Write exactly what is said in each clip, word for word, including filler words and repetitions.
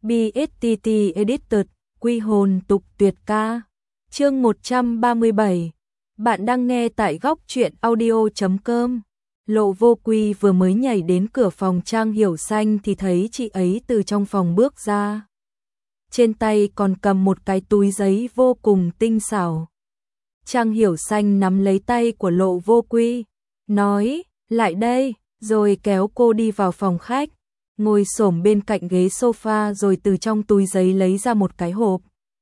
bê ét tê tê Edited, quy hồn tục tuyệt ca. Chương một trăm ba mươi bảy. Bạn đang nghe tại góc truyện audio chấm com. Lộ Vô Quy vừa mới nhảy đến cửa phòng Trang Hiểu Xanh thì thấy chị ấy từ trong phòng bước ra. Trên tay còn cầm một cái túi giấy vô cùng tinh xảo. Trang Hiểu Xanh nắm lấy tay của Lộ Vô Quy, nói, lại đây, rồi kéo cô đi vào phòng khách, ngồi xổm bên cạnh ghế sofa rồi từ trong túi giấy lấy ra một cái hộp.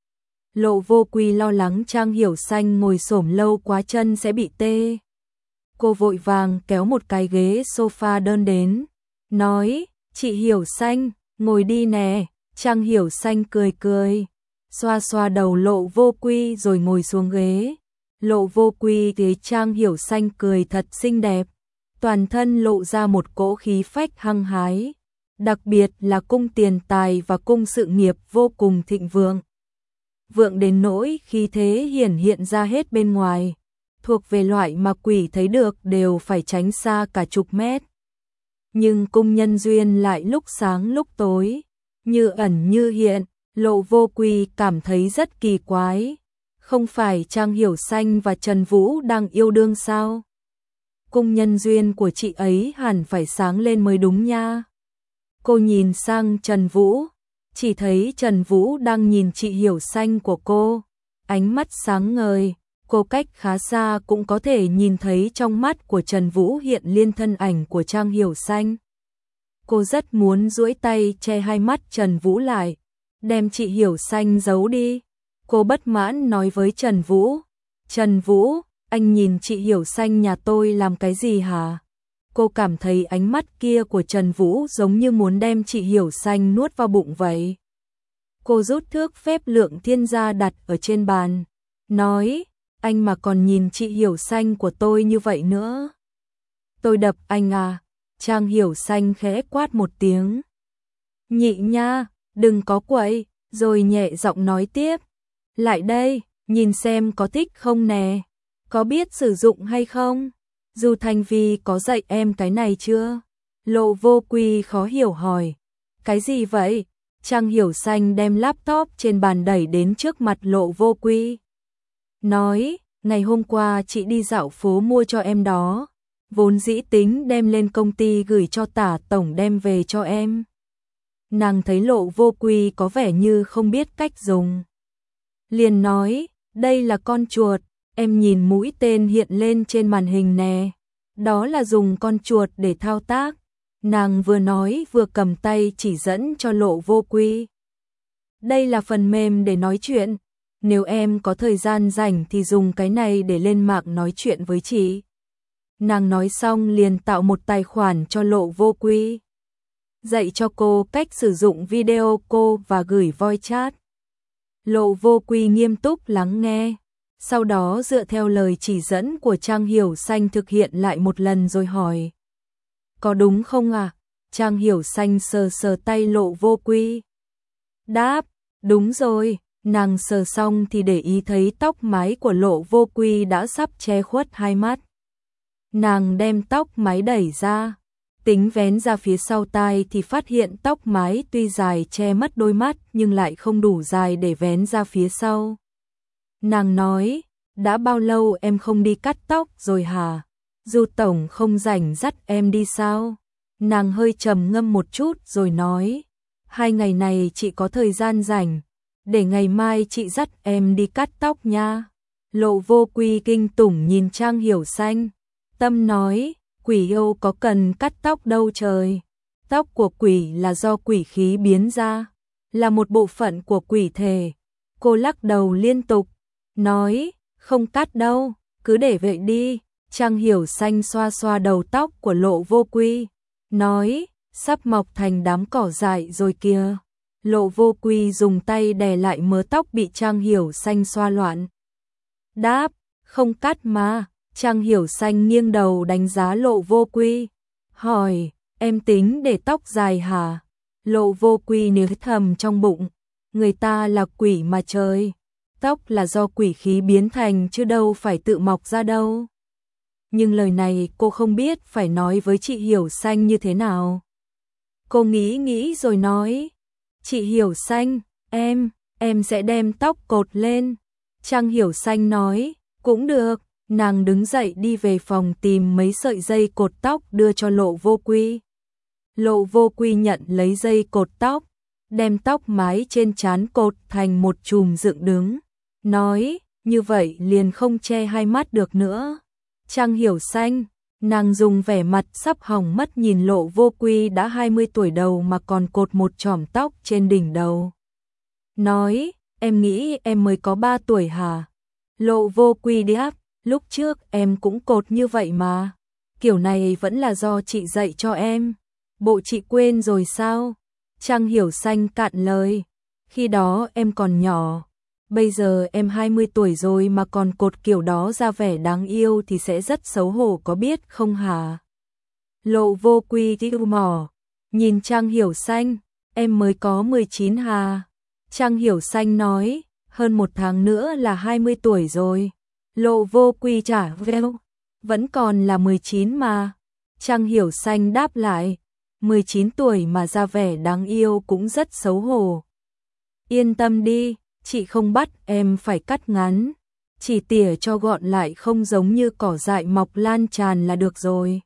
Lộ Vô Quy lo lắng Trang Hiểu Xanh ngồi xổm lâu quá chân sẽ bị tê. Cô vội vàng kéo một cái ghế sofa đơn đến, nói, chị Hiểu Xanh, ngồi đi nè. Trang Hiểu Xanh cười cười, xoa xoa đầu Lộ Vô Quy rồi ngồi xuống ghế. Lộ Vô Quy thấy Trang Hiểu Xanh cười thật xinh đẹp, toàn thân lộ ra một cỗ khí phách hăng hái, đặc biệt là cung tiền tài và cung sự nghiệp vô cùng thịnh vượng. Vượng đến nỗi khí thế hiển hiện ra hết bên ngoài, thuộc về loại mà quỷ thấy được đều phải tránh xa cả chục mét. Nhưng cung nhân duyên lại lúc sáng lúc tối, như ẩn như hiện, Lộ Vô Quy cảm thấy rất kỳ quái. Không phải Trang Hiểu Xanh và Trần Vũ đang yêu đương sao? Cung nhân duyên của chị ấy hẳn phải sáng lên mới đúng nha. Cô nhìn sang Trần Vũ, chỉ thấy Trần Vũ đang nhìn chị Hiểu Xanh của cô, ánh mắt sáng ngời, cô cách khá xa cũng có thể nhìn thấy trong mắt của Trần Vũ hiện lên thân ảnh của Trang Hiểu Xanh. Cô rất muốn duỗi tay che hai mắt Trần Vũ lại, đem chị Hiểu Xanh giấu đi. Cô bất mãn nói với Trần Vũ, Trần Vũ, anh nhìn chị Hiểu Xanh nhà tôi làm cái gì hả? Cô cảm thấy ánh mắt kia của Trần Vũ giống như muốn đem chị Hiểu Xanh nuốt vào bụng vậy. Cô rút thước phép lượng thiên gia đặt ở trên bàn, nói, anh mà còn nhìn chị Hiểu Xanh của tôi như vậy nữa, tôi đập anh à. Trang Hiểu Xanh khẽ quát một tiếng, nhị nha, đừng có quậy, rồi nhẹ giọng nói tiếp, lại đây, nhìn xem có thích không nè, có biết sử dụng hay không? Du Thanh Vi có dạy em cái này chưa? Lộ Vô Quy khó hiểu hỏi, cái gì vậy? Trang Hiểu Xanh đem laptop trên bàn đẩy đến trước mặt Lộ Vô Quy, nói, ngày hôm qua chị đi dạo phố mua cho em đó, vốn dĩ tính đem lên công ty gửi cho Tả tổng đem về cho em. Nàng thấy Lộ Vô Quy có vẻ như không biết cách dùng, liền nói, đây là con chuột, em nhìn mũi tên hiện lên trên màn hình nè, đó là dùng con chuột để thao tác. Nàng vừa nói vừa cầm tay chỉ dẫn cho Lộ Vô Quy. Đây là phần mềm để nói chuyện, nếu em có thời gian rảnh thì dùng cái này để lên mạng nói chuyện với chị. Nàng nói xong liền tạo một tài khoản cho Lộ Vô Quy, dạy cho cô cách sử dụng video call và gửi voice chat. Lộ Vô Quy nghiêm túc lắng nghe, sau đó dựa theo lời chỉ dẫn của Trang Hiểu Xanh thực hiện lại một lần rồi hỏi, có đúng không à? Trang Hiểu Xanh sờ sờ tay Lộ Vô Quy, đáp, đúng rồi. Nàng sờ xong thì để ý thấy tóc mái của Lộ Vô Quy đã sắp che khuất hai mắt. Nàng đem tóc mái đẩy ra, tính vén ra phía sau tai thì phát hiện tóc mái tuy dài che mất đôi mắt nhưng lại không đủ dài để vén ra phía sau. Nàng nói, đã bao lâu em không đi cắt tóc rồi hả? Du tổng không rảnh dắt em đi sao? Nàng hơi trầm ngâm một chút rồi nói, hai ngày này chị có thời gian rảnh, để ngày mai chị dắt em đi cắt tóc nha. Lộ Vô Quy kinh tủng nhìn Trang Hiểu Xanh, tâm nói, quỷ yêu có cần cắt tóc đâu trời. Tóc của quỷ là do quỷ khí biến ra, là một bộ phận của quỷ thể. Cô lắc đầu liên tục, nói, không cắt đâu, cứ để vậy đi. Trang Hiểu Xanh xoa xoa đầu tóc của Lộ Vô Quy, nói, sắp mọc thành đám cỏ dại rồi kìa. Lộ Vô Quy dùng tay đè lại mớ tóc bị Trang Hiểu Xanh xoa loạn, đáp, không cắt mà. Trang Hiểu Xanh nghiêng đầu đánh giá Lộ Vô Quy, hỏi, em tính để tóc dài hả? Lộ Vô Quy nếu thầm trong bụng, người ta là quỷ mà trời, tóc là do quỷ khí biến thành chứ đâu phải tự mọc ra đâu. Nhưng lời này cô không biết phải nói với chị Hiểu Xanh như thế nào. Cô nghĩ nghĩ rồi nói, Chị Hiểu Xanh, em, em sẽ đem tóc cột lên. Trang Hiểu Xanh nói, cũng được. Nàng đứng dậy đi về phòng tìm mấy sợi dây cột tóc đưa cho Lộ Vô Quy. Lộ Vô Quy nhận lấy dây cột tóc, đem tóc mái trên trán cột thành một chùm dựng đứng. Nói, như vậy liền không che hai mắt được nữa. Trang Hiểu Xanh, nàng dùng vẻ mặt sắp hỏng mất nhìn Lộ Vô Quy đã hai mươi tuổi đầu mà còn cột một chòm tóc trên đỉnh đầu. Nói, em nghĩ em mới có ba tuổi hả? Lộ Vô Quy đáp, lúc trước em cũng cột như vậy mà. Kiểu này vẫn là do chị dạy cho em. Bộ chị quên rồi sao? Trang Hiểu Xanh cạn lời. Khi đó em còn nhỏ. Bây giờ em hai mươi tuổi rồi mà còn cột kiểu đó ra vẻ đáng yêu thì sẽ rất xấu hổ có biết không hả? Lộ Vô Quy tí mò. Nhìn Trang Hiểu Xanh, em mới có mười chín hà. Trang Hiểu Xanh nói, hơn một tháng nữa là hai mươi tuổi rồi. Lộ Vô Quy trả veo, vẫn còn là mười chín mà. Trang Hiểu Xanh đáp lại, mười chín tuổi mà ra vẻ đáng yêu cũng rất xấu hổ. Yên tâm đi, chị không bắt em phải cắt ngắn, chỉ tỉa cho gọn lại không giống như cỏ dại mọc lan tràn là được rồi.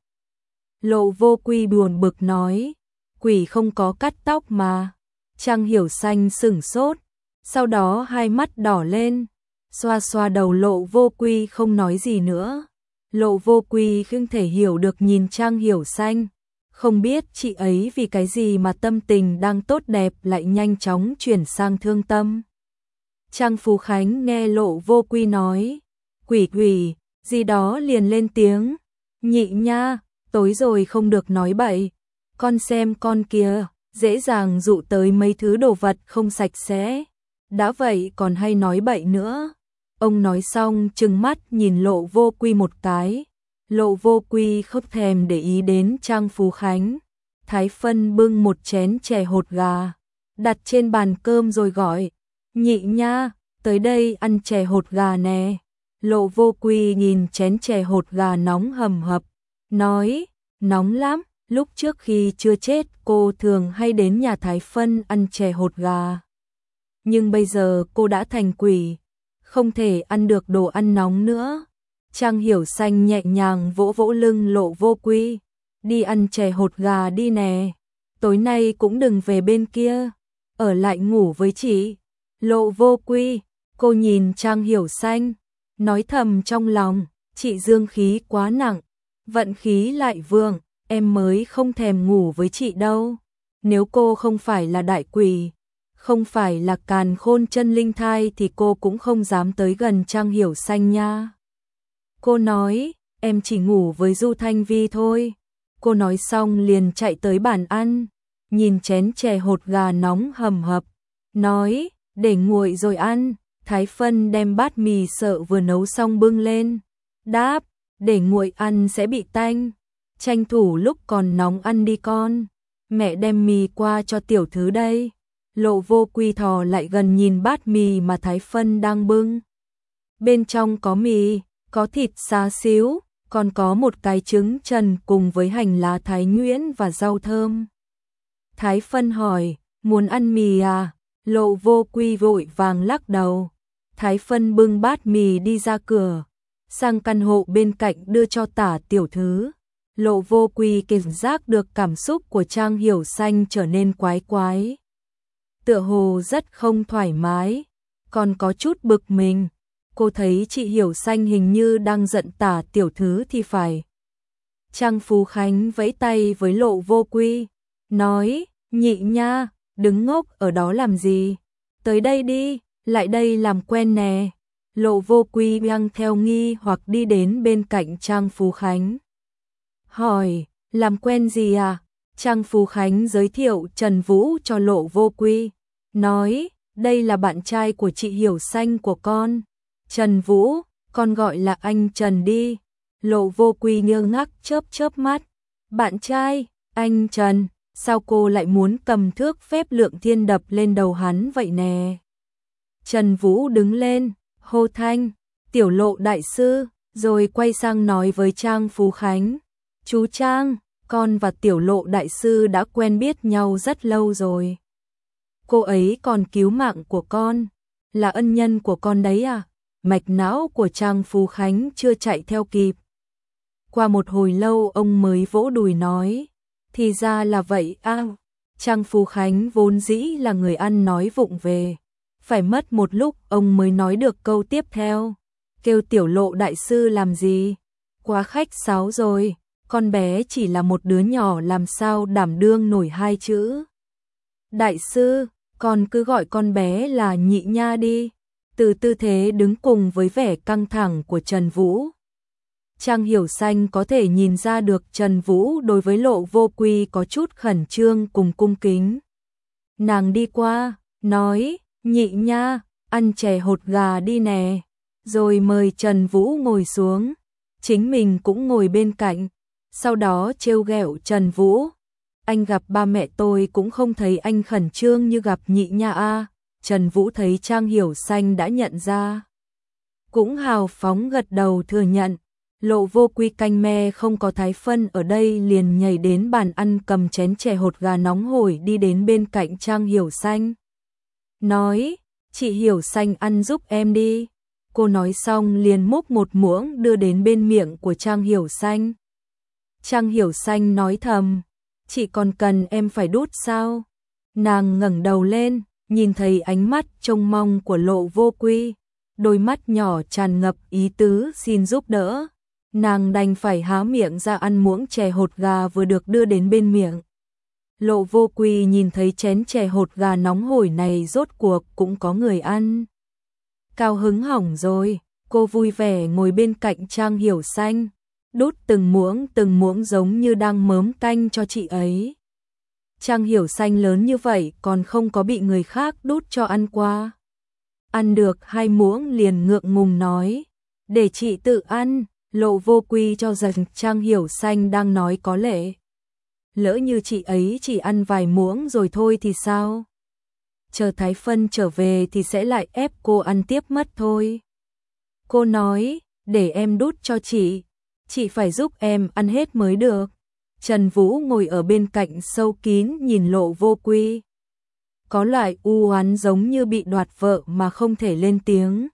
Lộ Vô Quy buồn bực nói, quỷ không có cắt tóc mà. Trang Hiểu Xanh sửng sốt, sau đó hai mắt đỏ lên, xoa xoa đầu Lộ Vô Quy không nói gì nữa. Lộ Vô Quy không thể hiểu được nhìn Trang Hiểu Xanh, không biết chị ấy vì cái gì mà tâm tình đang tốt đẹp lại nhanh chóng chuyển sang thương tâm. Trang Phú Khánh nghe Lộ Vô Quy nói, quỷ quỷ, gì đó liền lên tiếng, nhị nha, tối rồi không được nói bậy, con xem con kia, dễ dàng dụ tới mấy thứ đồ vật không sạch sẽ, đã vậy còn hay nói bậy nữa. Ông nói xong trừng mắt nhìn Lộ Vô Quy một cái, Lộ Vô Quy không thèm để ý đến Trang Phú Khánh. Thái Phân bưng một chén chè hột gà, đặt trên bàn cơm rồi gọi, nhị nha, tới đây ăn chè hột gà nè. Lộ Vô Quy nhìn chén chè hột gà nóng hầm hập, nói, nóng lắm, lúc trước khi chưa chết cô thường hay đến nhà Thái Phân ăn chè hột gà. Nhưng bây giờ cô đã thành quỷ, không thể ăn được đồ ăn nóng nữa. Trang Hiểu Xanh nhẹ nhàng vỗ vỗ lưng Lộ Vô Quy, đi ăn chè hột gà đi nè, tối nay cũng đừng về bên kia, ở lại ngủ với chị. Lộ Vô Quy, cô nhìn Trang Hiểu Xanh, nói thầm trong lòng, chị dương khí quá nặng, vận khí lại vượng, em mới không thèm ngủ với chị đâu. Nếu cô không phải là đại quỷ, không phải là càn khôn chân linh thai thì cô cũng không dám tới gần Trang Hiểu Xanh nha. Cô nói, em chỉ ngủ với Du Thanh Vi thôi. Cô nói xong liền chạy tới bàn ăn, nhìn chén chè hột gà nóng hầm hập, nói, để nguội rồi ăn. Thái Phân đem bát mì sợ vừa nấu xong bưng lên, đáp, để nguội ăn sẽ bị tanh, tranh thủ lúc còn nóng ăn đi con, mẹ đem mì qua cho tiểu thứ đây. Lộ Vô Quy thò lại gần nhìn bát mì mà Thái Phân đang bưng. Bên trong có mì, có thịt xá xíu, còn có một cái trứng trần cùng với hành lá thái nhuyễn và rau thơm. Thái Phân hỏi, muốn ăn mì à? Lộ Vô Quy vội vàng lắc đầu. Thái Phân bưng bát mì đi ra cửa, sang căn hộ bên cạnh đưa cho Tả tiểu thứ. Lộ Vô Quy cảm giác được cảm xúc của Trang Hiểu Xanh trở nên quái quái. Tựa hồ rất không thoải mái, còn có chút bực mình. Cô thấy chị Hiểu Xanh hình như đang giận Tả tiểu thứ thì phải. Trang Phú Khánh vẫy tay với Lộ Vô Quy, nói, nhị nha, đứng ngốc ở đó làm gì? Tới đây đi, lại đây làm quen nè. Lộ Vô Quy đang theo nghi hoặc đi đến bên cạnh Trang Phú Khánh. Hỏi, làm quen gì à? Trang Phú Khánh giới thiệu Trần Vũ cho Lộ Vô Quy, nói, đây là bạn trai của chị Hiểu Xanh của con. Trần Vũ, con gọi là anh Trần đi. Lộ Vô Quy ngơ ngác chớp chớp mắt. Bạn trai, anh Trần, sao cô lại muốn cầm thước phép lượng thiên đập lên đầu hắn vậy nè? Trần Vũ đứng lên, hô thanh, tiểu Lộ đại sư, rồi quay sang nói với Trang Phú Khánh. Chú Trang, con và tiểu Lộ đại sư đã quen biết nhau rất lâu rồi. cô ấy còn cứu mạng của con, là ân nhân của con đấy à? Mạch não của Trang Phú Khánh chưa chạy theo kịp. Qua một hồi lâu ông mới vỗ đùi nói, thì ra là vậy à. Trang Phú Khánh vốn dĩ là người ăn nói vụng về. Phải mất một lúc ông mới nói được câu tiếp theo. Kêu Tiểu Lộ đại sư làm gì? Quá khách sáo rồi, con bé chỉ là một đứa nhỏ làm sao đảm đương nổi hai chữ. Đại sư, con cứ gọi con bé là Nhị Nha đi. Từ tư thế đứng cùng với vẻ căng thẳng của Trần Vũ, Trang Hiểu Xanh có thể nhìn ra được Trần Vũ đối với Lộ Vô Quy có chút khẩn trương cùng cung kính. Nàng đi qua, nói, Nhị Nha, ăn chè hột gà đi nè, rồi mời Trần Vũ ngồi xuống, chính mình cũng ngồi bên cạnh, sau đó trêu ghẹo Trần Vũ. Anh gặp ba mẹ tôi cũng không thấy anh khẩn trương như gặp Nhị Nha a. Trần Vũ thấy Trang Hiểu Xanh đã nhận ra, cũng hào phóng gật đầu thừa nhận. Lộ Vô Quy canh me không có thái phân ở đây liền nhảy đến bàn ăn cầm chén chè hột gà nóng hổi đi đến bên cạnh Trang Hiểu Xanh. Nói, chị Hiểu Xanh ăn giúp em đi. Cô nói xong liền múc một muỗng đưa đến bên miệng của Trang Hiểu Xanh. Trang Hiểu Xanh nói thầm, chị còn cần em phải đút sao? Nàng ngẩng đầu lên, nhìn thấy ánh mắt trông mong của Lộ Vô Quy, đôi mắt nhỏ tràn ngập ý tứ xin giúp đỡ. Nàng đành phải há miệng ra ăn muỗng chè hột gà vừa được đưa đến bên miệng. Lộ Vô Quy nhìn thấy chén chè hột gà nóng hổi này rốt cuộc cũng có người ăn. Cao hứng hỏng rồi, cô vui vẻ ngồi bên cạnh Trang Hiểu Xanh, đút từng muỗng từng muỗng giống như đang mớm canh cho chị ấy. Trang Hiểu Xanh lớn như vậy còn không có bị người khác đút cho ăn qua. Ăn được hai muỗng liền ngượng ngùng nói, để chị tự ăn. Lộ Vô Quy cho rằng Trang Hiểu Xanh đang nói có lệ. Lỡ như chị ấy chỉ ăn vài muỗng rồi thôi thì sao? Chờ thái phân trở về thì sẽ lại ép cô ăn tiếp mất thôi. Cô nói, để em đút cho chị, chị phải giúp em ăn hết mới được. Trần Vũ ngồi ở bên cạnh sâu kín nhìn Lộ Vô Quy. Có loại u oán giống như bị đoạt vợ mà không thể lên tiếng.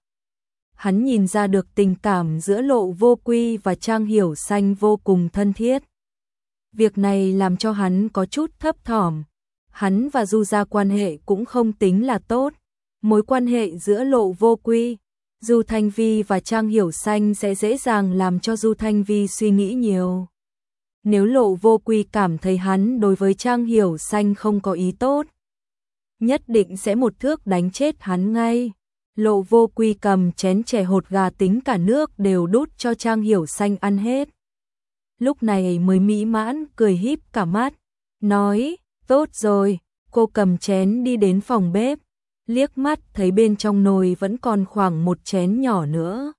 Hắn nhìn ra được tình cảm giữa Lộ Vô Quy và Trang Hiểu Xanh vô cùng thân thiết. Việc này làm cho hắn có chút thấp thỏm. Hắn và Du Gia quan hệ cũng không tính là tốt. Mối quan hệ giữa Lộ Vô Quy, Du Thanh Vi và Trang Hiểu Xanh sẽ dễ dàng làm cho Du Thanh Vi suy nghĩ nhiều. Nếu Lộ Vô Quy cảm thấy hắn đối với Trang Hiểu Xanh không có ý tốt, nhất định sẽ một thước đánh chết hắn ngay. Lộ Vô Quy cầm chén chè hột gà tính cả nước đều đút cho Trang Hiểu Xanh ăn hết. Lúc này mới mỹ mãn cười híp cả mắt, nói, tốt rồi. Cô cầm chén đi đến phòng bếp, liếc mắt thấy bên trong nồi vẫn còn khoảng một chén nhỏ nữa.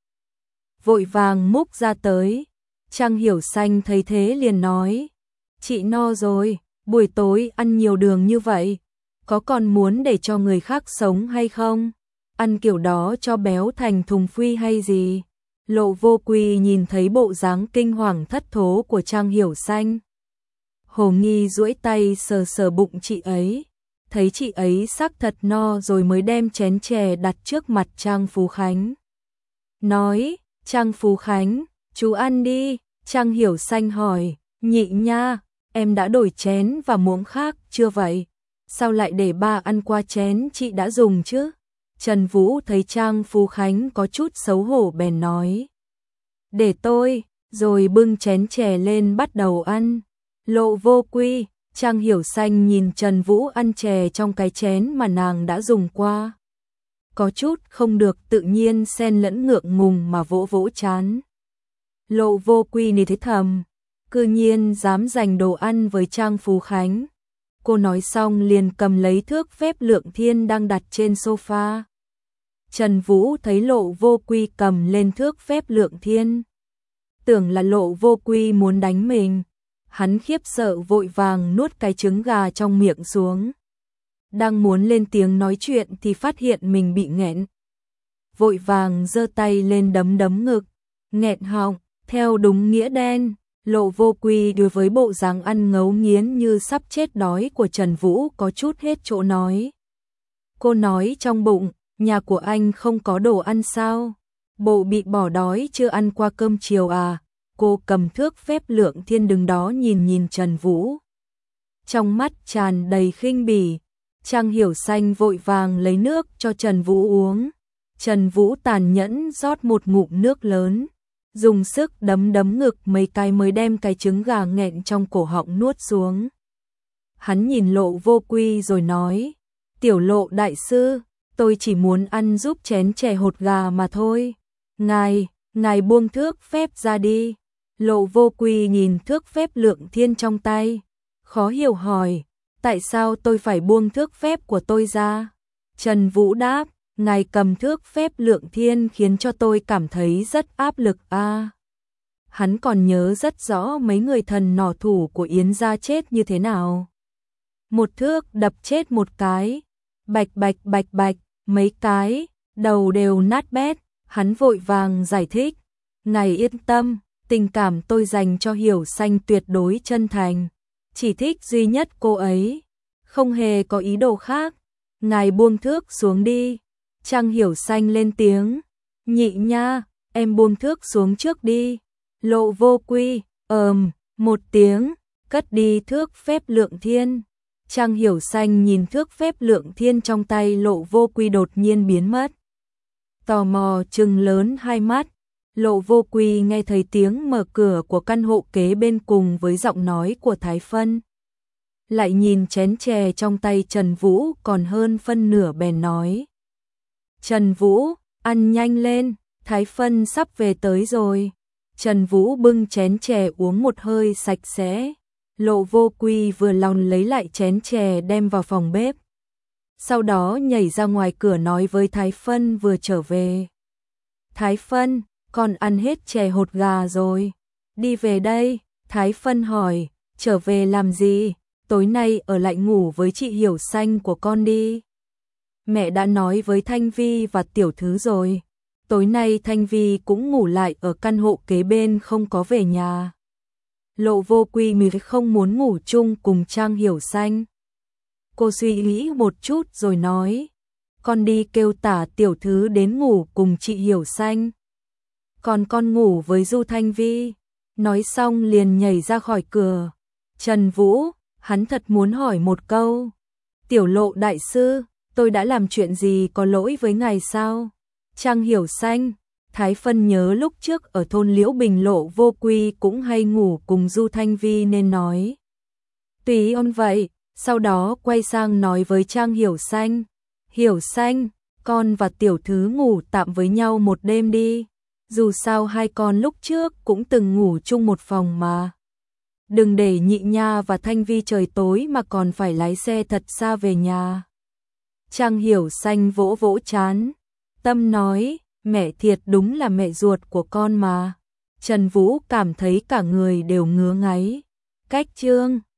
Vội vàng múc ra tới. Trang Hiểu Xanh thấy thế liền nói, chị no rồi, buổi tối ăn nhiều đường như vậy, có còn muốn để cho người khác sống hay không? Ăn kiểu đó cho béo thành thùng phi hay gì? Lộ Vô Quy nhìn thấy bộ dáng kinh hoàng thất thố của Trang Hiểu Xanh. Hồ nghi duỗi tay sờ sờ bụng chị ấy, thấy chị ấy xác thật no rồi mới đem chén chè đặt trước mặt Trang Phú Khánh. Nói, Trang Phú Khánh, chú ăn đi. Trang Hiểu Xanh hỏi, Nhị Nha, em đã đổi chén và muỗng khác chưa vậy? Sao lại để ba ăn qua chén chị đã dùng chứ? Trần Vũ thấy Trang Phú Khánh có chút xấu hổ bèn nói, để tôi, rồi bưng chén chè lên bắt đầu ăn. Lộ Vô Quy, Trang Hiểu Xanh nhìn Trần Vũ ăn chè trong cái chén mà nàng đã dùng qua. Có chút không được tự nhiên xen lẫn ngượng ngùng mà vỗ vỗ trán. Lộ Vô Quy này thấy thầm, cư nhiên dám giành đồ ăn với Trang Phú Khánh. Cô nói xong liền cầm lấy thước phép lượng thiên đang đặt trên sofa. Trần Vũ thấy Lộ Vô Quy cầm lên thước phép lượng thiên, tưởng là Lộ Vô Quy muốn đánh mình. Hắn khiếp sợ vội vàng nuốt cái trứng gà trong miệng xuống. Đang muốn lên tiếng nói chuyện thì phát hiện mình bị nghẹn. Vội vàng giơ tay lên đấm đấm ngực, nghẹn họng, theo đúng nghĩa đen. Lộ Vô Quy đối với bộ dáng ăn ngấu nghiến như sắp chết đói của Trần Vũ có chút hết chỗ nói. Cô nói trong bụng, nhà của anh không có đồ ăn sao? Bộ bị bỏ đói chưa ăn qua cơm chiều à? Cô cầm thước phép lượng thiên đứng đó nhìn nhìn Trần Vũ. Trong mắt tràn đầy khinh bỉ, Trang Hiểu Xanh vội vàng lấy nước cho Trần Vũ uống. Trần Vũ tàn nhẫn rót một ngụm nước lớn, dùng sức đấm đấm ngực mấy cái mới đem cái trứng gà nghẹn trong cổ họng nuốt xuống. Hắn nhìn Lộ Vô Quy rồi nói, tiểu Lộ đại sư, tôi chỉ muốn ăn giúp chén chè hột gà mà thôi. Ngài, ngài buông thước phép ra đi. Lộ Vô Quy nhìn thước phép lượng thiên trong tay, khó hiểu hỏi, tại sao tôi phải buông thước phép của tôi ra? Trần Vũ đáp, ngài cầm thước phép lượng thiên khiến cho tôi cảm thấy rất áp lực a. À, hắn còn nhớ rất rõ mấy người thần nỏ thủ của Yến gia chết như thế nào. Một thước đập chết một cái, bạch bạch bạch bạch, mấy cái, đầu đều nát bét. Hắn vội vàng giải thích, ngài yên tâm, tình cảm tôi dành cho Hiểu Xanh tuyệt đối chân thành, chỉ thích duy nhất cô ấy, không hề có ý đồ khác. Ngài buông thước xuống đi. Trang Hiểu Xanh lên tiếng, nhị nha, em buông thước xuống trước đi. Lộ Vô Quy, ờm, một tiếng, cất đi thước phép lượng thiên. Trang Hiểu Xanh nhìn thước phép lượng thiên trong tay Lộ Vô Quy đột nhiên biến mất. Tò mò trừng lớn hai mắt, Lộ Vô Quy nghe thấy tiếng mở cửa của căn hộ kế bên cùng với giọng nói của Thái Phân. Lại nhìn chén chè trong tay Trần Vũ còn hơn phân nửa bèn nói. Trần Vũ, ăn nhanh lên, Thái Phân sắp về tới rồi. Trần Vũ bưng chén chè uống một hơi sạch sẽ. Lộ Vô Quy vừa lòng lấy lại chén chè đem vào phòng bếp. Sau đó nhảy ra ngoài cửa nói với Thái Phân vừa trở về. Thái Phân, con ăn hết chè hột gà rồi. Đi về đây, Thái Phân hỏi, trở về làm gì? Tối nay ở lại ngủ với chị Hiểu Xanh của con đi. Mẹ đã nói với Thanh Vi và tiểu thứ rồi. Tối nay Thanh Vi cũng ngủ lại ở căn hộ kế bên không có về nhà. Lộ Vô Quy mì không muốn ngủ chung cùng Trang Hiểu Xanh. Cô suy nghĩ một chút rồi nói, con đi kêu Tả tiểu thứ đến ngủ cùng chị Hiểu Xanh. Còn con ngủ với Du Thanh Vi. Nói xong liền nhảy ra khỏi cửa. Trần Vũ, hắn thật muốn hỏi một câu. Tiểu Lộ đại sư, tôi đã làm chuyện gì có lỗi với ngài sao? Trang Hiểu Xanh, Thái Phân nhớ lúc trước ở thôn Liễu Bình Lộ Vô Quy cũng hay ngủ cùng Du Thanh Vi nên nói. Tùy ông vậy, sau đó quay sang nói với Trang Hiểu Xanh. Hiểu Xanh, con và tiểu thứ ngủ tạm với nhau một đêm đi. Dù sao hai con lúc trước cũng từng ngủ chung một phòng mà. Đừng để nhị nha và Thanh Vi trời tối mà còn phải lái xe thật xa về nhà. Trang Hiểu Xanh vỗ vỗ chán. Tâm nói, mẹ thiệt đúng là mẹ ruột của con mà. Trần Vũ cảm thấy cả người đều ngứa ngáy. Cách chương